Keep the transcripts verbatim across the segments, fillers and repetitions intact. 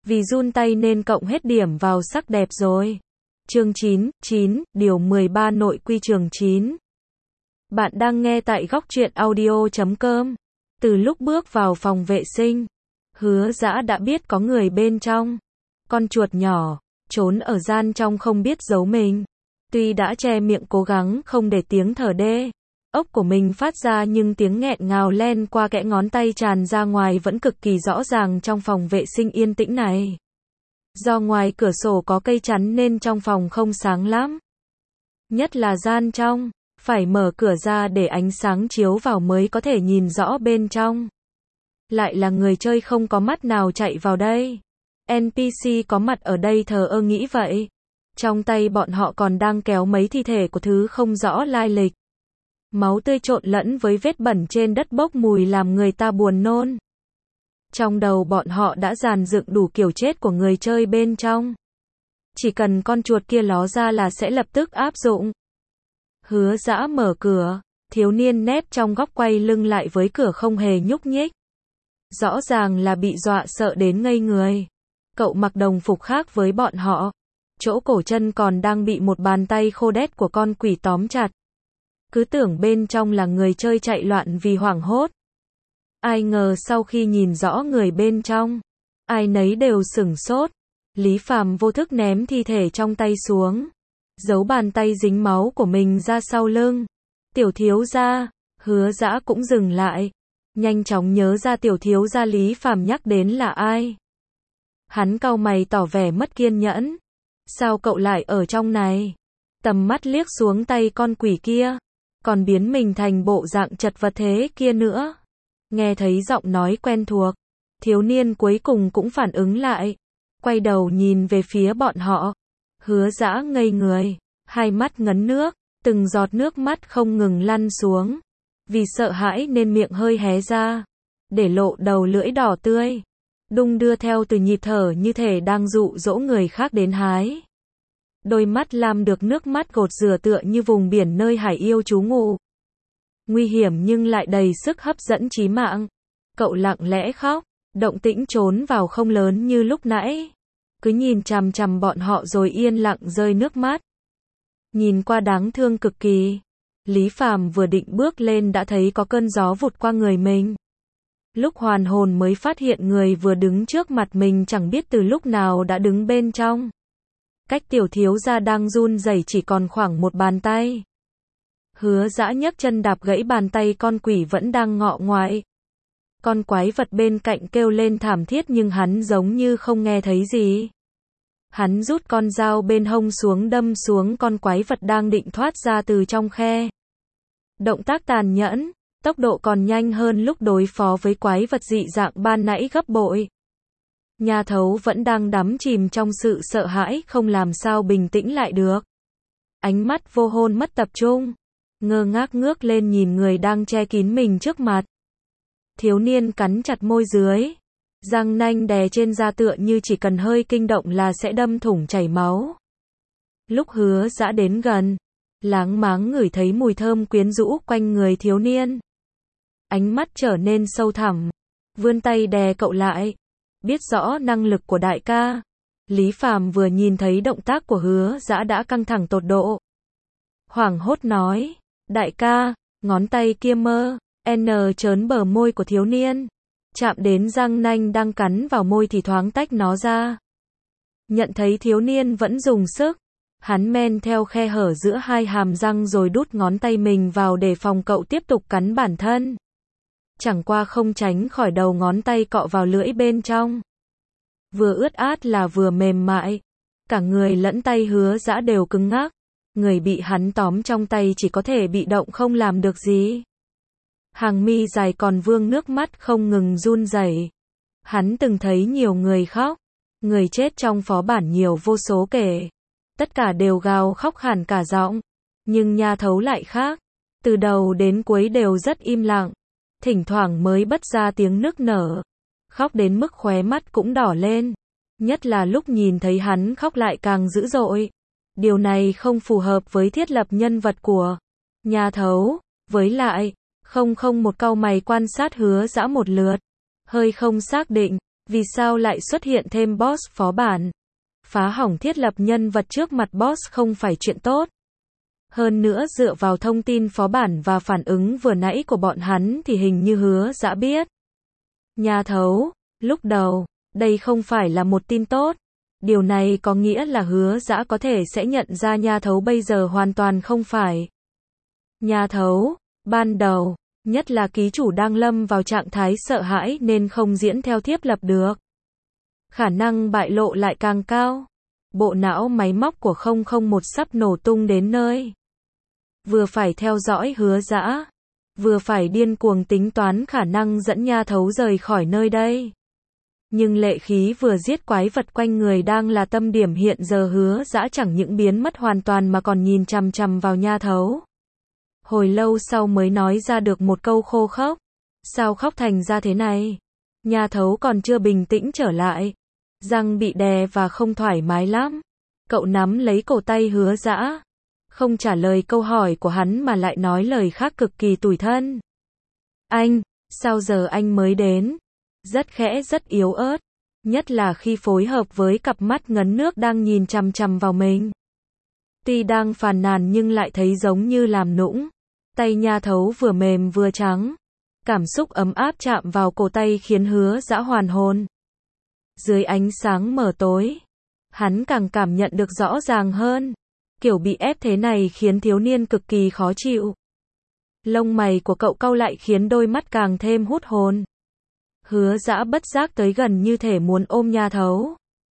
Vì run tay nên cộng hết điểm vào sắc đẹp rồi. Chương chín, chín, điều mười ba nội quy chương chín. Bạn đang nghe tại góc truyện audio chấm com. Từ lúc bước vào phòng vệ sinh, Hứa Dã đã biết có người bên trong. Con chuột nhỏ, trốn ở gian trong không biết giấu mình. Tuy đã che miệng cố gắng không để tiếng thở đê ốc của mình phát ra nhưng tiếng nghẹn ngào len qua kẽ ngón tay tràn ra ngoài vẫn cực kỳ rõ ràng trong phòng vệ sinh yên tĩnh này. Do ngoài cửa sổ có cây chắn nên trong phòng không sáng lắm. Nhất là gian trong, phải mở cửa ra để ánh sáng chiếu vào mới có thể nhìn rõ bên trong. Lại là người chơi không có mắt nào chạy vào đây. en pê xê có mặt ở đây thờ ơ nghĩ vậy. Trong tay bọn họ còn đang kéo mấy thi thể của thứ không rõ lai lịch. Máu tươi trộn lẫn với vết bẩn trên đất bốc mùi làm người ta buồn nôn. Trong đầu bọn họ đã dàn dựng đủ kiểu chết của người chơi bên trong. Chỉ cần con chuột kia ló ra là sẽ lập tức áp dụng. Hứa Dã mở cửa, thiếu niên nép trong góc quay lưng lại với cửa không hề nhúc nhích. Rõ ràng là bị dọa sợ đến ngây người. Cậu mặc đồng phục khác với bọn họ. Chỗ cổ chân còn đang bị một bàn tay khô đét của con quỷ tóm chặt. Cứ tưởng bên trong là người chơi chạy loạn vì hoảng hốt. Ai ngờ sau khi nhìn rõ người bên trong, ai nấy đều sửng sốt. Lý Phàm vô thức ném thi thể trong tay xuống, giấu bàn tay dính máu của mình ra sau lưng. Tiểu thiếu gia, Hứa Dã cũng dừng lại, nhanh chóng nhớ ra tiểu thiếu gia Lý Phàm nhắc đến là ai. Hắn cau mày tỏ vẻ mất kiên nhẫn. Sao cậu lại ở trong này? Tầm mắt liếc xuống tay con quỷ kia, còn biến mình thành bộ dạng chật vật thế kia nữa. Nghe thấy giọng nói quen thuộc, thiếu niên cuối cùng cũng phản ứng lại, quay đầu nhìn về phía bọn họ. Hứa Dã ngây người, hai mắt ngấn nước, từng giọt nước mắt không ngừng lăn xuống. Vì sợ hãi nên miệng hơi hé ra, để lộ đầu lưỡi đỏ tươi, đung đưa theo từ nhịp thở như thể đang dụ dỗ người khác đến hái. Đôi mắt lam được nước mắt gột rửa tựa như vùng biển nơi hải yêu trú ngụ. Nguy hiểm nhưng lại đầy sức hấp dẫn chí mạng. Cậu lặng lẽ khóc, động tĩnh trốn vào không lớn như lúc nãy. Cứ nhìn chằm chằm bọn họ rồi yên lặng rơi nước mắt. Nhìn qua đáng thương cực kỳ. Lý Phàm vừa định bước lên đã thấy có cơn gió vụt qua người mình. Lúc hoàn hồn mới phát hiện người vừa đứng trước mặt mình chẳng biết từ lúc nào đã đứng bên trong. Cách tiểu thiếu gia đang run rẩy chỉ còn khoảng một bàn tay. Hứa Dã nhấc chân đạp gãy bàn tay con quỷ vẫn đang ngọ ngoại. Con quái vật bên cạnh kêu lên thảm thiết nhưng hắn giống như không nghe thấy gì. Hắn rút con dao bên hông xuống đâm xuống con quái vật đang định thoát ra từ trong khe. Động tác tàn nhẫn, tốc độ còn nhanh hơn lúc đối phó với quái vật dị dạng ban nãy gấp bội. Nhà thấu vẫn đang đắm chìm trong sự sợ hãi không làm sao bình tĩnh lại được. Ánh mắt vô hồn mất tập trung, ngơ ngác ngước lên nhìn người đang che kín mình trước mặt. Thiếu niên cắn chặt môi dưới, răng nanh đè trên da tựa như chỉ cần hơi kinh động là sẽ đâm thủng chảy máu. Lúc Hứa Dã đến gần, láng máng ngửi thấy mùi thơm quyến rũ quanh người thiếu niên. Ánh mắt trở nên sâu thẳm, vươn tay đè cậu lại. Biết rõ năng lực của đại ca, Lý Phàm vừa nhìn thấy động tác của Hứa Dã đã căng thẳng tột độ. Hoảng hốt nói, đại ca, ngón tay kia mơ, n trớn bờ môi của thiếu niên, chạm đến răng nanh đang cắn vào môi thì thoáng tách nó ra. Nhận thấy thiếu niên vẫn dùng sức, hắn men theo khe hở giữa hai hàm răng rồi đút ngón tay mình vào để phòng cậu tiếp tục cắn bản thân. Chẳng qua không tránh khỏi đầu ngón tay cọ vào lưỡi bên trong. Vừa ướt át là vừa mềm mại. Cả người lẫn tay Hứa Dã đều cứng ngắc. Người bị hắn tóm trong tay chỉ có thể bị động không làm được gì. Hàng mi dài còn vương nước mắt không ngừng run rẩy. Hắn từng thấy nhiều người khóc. Người chết trong phó bản nhiều vô số kể. Tất cả đều gào khóc hẳn cả giọng. Nhưng nha thấu lại khác. Từ đầu đến cuối đều rất im lặng. Thỉnh thoảng mới bật ra tiếng nức nở. Khóc đến mức khóe mắt cũng đỏ lên. Nhất là lúc nhìn thấy hắn khóc lại càng dữ dội. Điều này không phù hợp với thiết lập nhân vật của nhà thấu. Với lại, không không một cau mày quan sát Hứa Dã một lượt. Hơi không xác định, Vì sao lại xuất hiện thêm boss phó bản? Phá hỏng thiết lập nhân vật trước mặt boss không phải chuyện tốt. Hơn nữa dựa vào thông tin phó bản và phản ứng vừa nãy của bọn hắn thì hình như Hứa Dã biết. Nhà thấu, lúc đầu, đây không phải là một tin tốt. Điều này có nghĩa là Hứa Dã có thể sẽ nhận ra nhà thấu bây giờ hoàn toàn không phải. Nhà thấu, ban đầu, nhất là ký chủ đang lâm vào trạng thái sợ hãi nên không diễn theo thiếp lập được. Khả năng bại lộ lại càng cao. Bộ não máy móc của không không một sắp nổ tung đến nơi. Vừa phải theo dõi Hứa Dã, vừa phải điên cuồng tính toán khả năng dẫn nha thấu rời khỏi nơi đây. Nhưng lệ khí vừa giết quái vật quanh người đang là tâm điểm hiện giờ Hứa Dã chẳng những biến mất hoàn toàn mà còn nhìn chằm chằm vào nha thấu. Hồi lâu sau mới nói ra được một câu khô khốc. Sao khóc thành ra thế này? Nha thấu còn chưa bình tĩnh trở lại. Răng bị đè và không thoải mái lắm. Cậu nắm lấy cổ tay Hứa Dã. Không trả lời câu hỏi của hắn mà lại nói lời khác cực kỳ tủi thân. Anh, sao giờ anh mới đến? Rất khẽ rất yếu ớt. Nhất là khi phối hợp với cặp mắt ngấn nước đang nhìn chằm chằm vào mình. Tuy đang phàn nàn nhưng lại thấy giống như làm nũng. Tay nha thấu vừa mềm vừa trắng. Cảm xúc ấm áp chạm vào cổ tay khiến Hứa Dã hoàn hồn. Dưới ánh sáng mờ tối, hắn càng cảm nhận được rõ ràng hơn. Kiểu bị ép thế này khiến thiếu niên cực kỳ khó chịu. Lông mày của cậu cau lại khiến đôi mắt càng thêm hút hồn. Hứa Dã bất giác tới gần như thể muốn ôm nha thấu.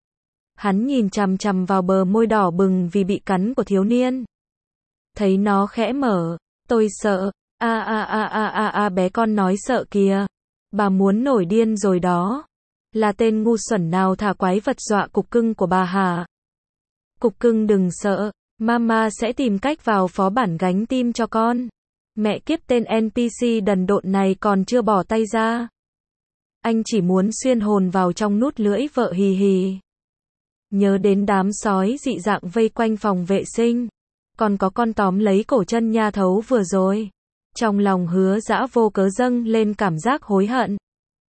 Hắn nhìn chằm chằm vào bờ môi đỏ bừng vì bị cắn của thiếu niên. Thấy nó khẽ mở, tôi sợ, a a a a a a bé con nói sợ kìa. Bà muốn nổi điên rồi đó. Là tên ngu xuẩn nào thả quái vật dọa cục cưng của bà hả? Cục cưng đừng sợ, mama sẽ tìm cách vào phó bản gánh tim cho con. Mẹ kiếp tên en pê xê đần độn này còn chưa bỏ tay ra. Anh chỉ muốn xuyên hồn vào trong nút lưỡi vợ hì hì. Nhớ đến đám sói dị dạng vây quanh phòng vệ sinh. Còn có con tóm lấy cổ chân nha thấu vừa rồi. Trong lòng Hứa Dã vô cớ dâng lên cảm giác hối hận.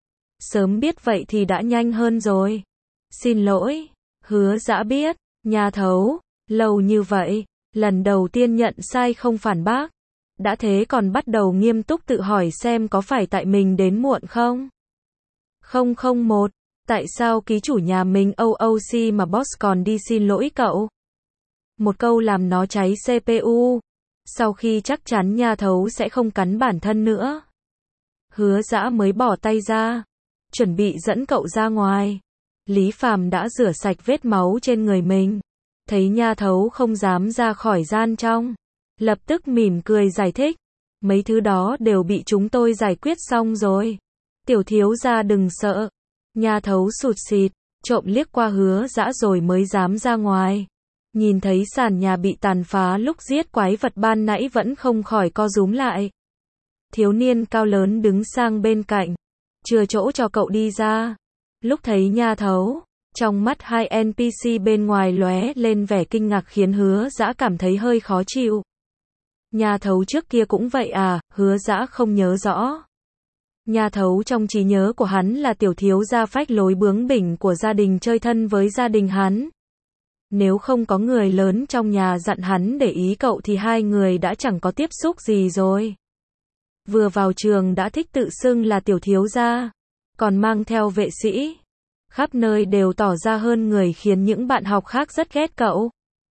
Sớm biết vậy thì đã nhanh hơn rồi. Xin lỗi. Hứa Dã biết. Nha thấu. Lâu như vậy. Lần đầu tiên nhận sai không phản bác. Đã thế còn bắt đầu nghiêm túc tự hỏi xem có phải tại mình đến muộn không? không không một. Tại sao ký chủ nhà mình o o xê mà boss còn đi xin lỗi cậu? Một câu làm nó cháy xê pê u. Sau khi chắc chắn nha thấu sẽ không cắn bản thân nữa. Hứa Dã mới bỏ tay ra. Chuẩn bị dẫn cậu ra ngoài. Lý Phàm đã rửa sạch vết máu trên người mình. Thấy nha thấu không dám ra khỏi gian trong. Lập tức mỉm cười giải thích. Mấy thứ đó đều bị chúng tôi giải quyết xong rồi. Tiểu thiếu gia đừng sợ. Nha thấu sụt sịt, trộm liếc qua Hứa Dã rồi mới dám ra ngoài. Nhìn thấy sàn nhà bị tàn phá lúc giết quái vật ban nãy vẫn không khỏi co rúm lại. Thiếu niên cao lớn đứng sang bên cạnh. Chừa chỗ cho cậu đi ra. Lúc thấy nha thấu, trong mắt hai en pê xê bên ngoài lóe lên vẻ kinh ngạc khiến Hứa Dã cảm thấy hơi khó chịu. Nha thấu trước kia cũng vậy à? Hứa Dã không nhớ rõ. Nha thấu trong trí nhớ của hắn là tiểu thiếu gia phách lối bướng bỉnh của gia đình chơi thân với gia đình hắn. Nếu không có người lớn trong nhà dặn hắn để ý cậu thì hai người đã chẳng có tiếp xúc gì rồi. Vừa vào trường đã thích tự xưng là tiểu thiếu gia, còn mang theo vệ sĩ. Khắp nơi đều tỏ ra hơn người khiến những bạn học khác rất ghét cậu.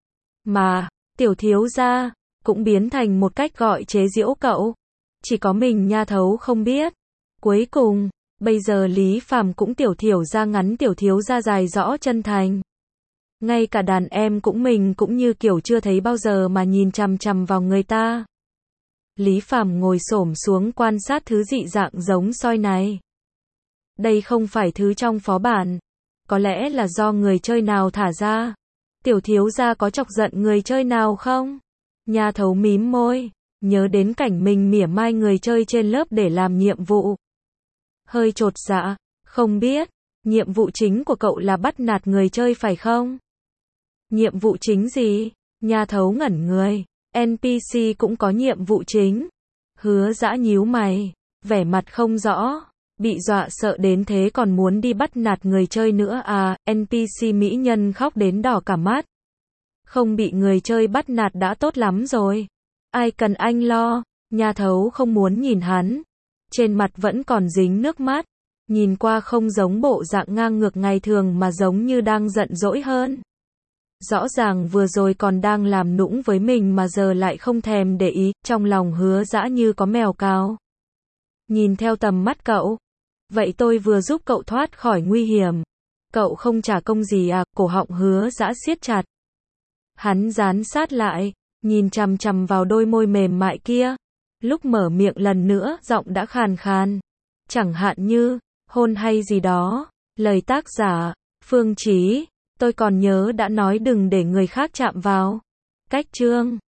Mà, tiểu thiếu gia, cũng biến thành một cách gọi chế giễu cậu. Chỉ có mình nha thấu không biết. Cuối cùng, bây giờ Lý Phàm cũng tiểu thiểu gia ngắn tiểu thiếu gia dài rõ chân thành. Ngay cả đàn em cũng mình cũng như kiểu chưa thấy bao giờ mà nhìn chằm chằm vào người ta. Lý Phàm ngồi xổm xuống quan sát thứ dị dạng giống soi này. Đây không phải thứ trong phó bản. Có lẽ là do người chơi nào thả ra. Tiểu thiếu gia có chọc giận người chơi nào không? Nha thấu mím môi, nhớ đến cảnh mình mỉa mai người chơi trên lớp để làm nhiệm vụ. Hơi chột dạ, không biết, nhiệm vụ chính của cậu là bắt nạt người chơi phải không? Nhiệm vụ chính gì? Nha thấu ngẩn người, en pê xê cũng có nhiệm vụ chính. Hứa Dã nhíu mày, vẻ mặt không rõ. Bị dọa sợ đến thế còn muốn đi bắt nạt người chơi nữa à, en pê xê mỹ nhân khóc đến đỏ cả mắt. Không bị người chơi bắt nạt đã tốt lắm rồi. Ai cần anh lo, nhà thấu không muốn nhìn hắn. Trên mặt vẫn còn dính nước mắt. Nhìn qua không giống bộ dạng ngang ngược ngày thường mà giống như đang giận dỗi hơn. Rõ ràng vừa rồi còn đang làm nũng với mình mà giờ lại không thèm để ý, trong lòng Hứa Dã như có mèo cào. Nhìn theo tầm mắt cậu. Vậy tôi vừa giúp cậu thoát khỏi nguy hiểm. Cậu không trả công gì à, cổ họng Hứa Dã siết chặt. Hắn dán sát lại, nhìn chằm chằm vào đôi môi mềm mại kia. Lúc mở miệng lần nữa, giọng đã khàn khàn. Chẳng hạn như, hôn hay gì đó. Lời tác giả, Phương Chí. Tôi còn nhớ đã nói đừng để người khác chạm vào. Cách chương